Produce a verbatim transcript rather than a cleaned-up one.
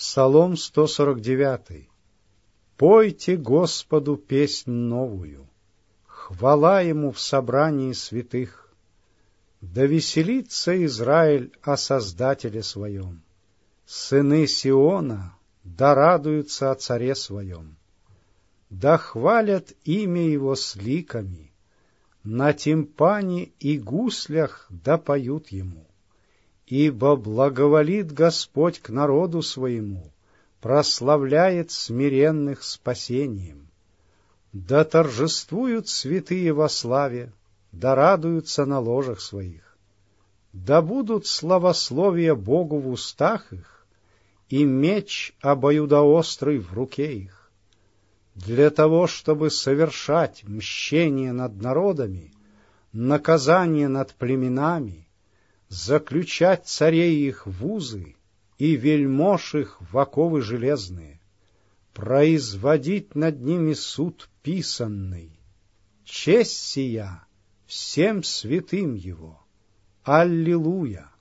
Псалом сто сорок девять. Пойте Господу песнь новую, хвала Ему в собрании святых. Да веселится Израиль о Создателе своем, сыны Сиона да радуются о Царе своем. Да хвалят имя Его с ликами, на тимпане и гуслях да поют Ему. Ибо благоволит Господь к народу своему, прославляет смиренных спасением. Да торжествуют святые во славе, да радуются на ложах своих. Да будут славословия Богу в устах их, и меч обоюдоострый в руке их, для того, чтобы совершать мщение над народами, наказание над племенами, заключать царей их в узы и вельмож их в оковы железные, производить над ними суд писанный. Честь сия всем святым Его. Аллилуйя!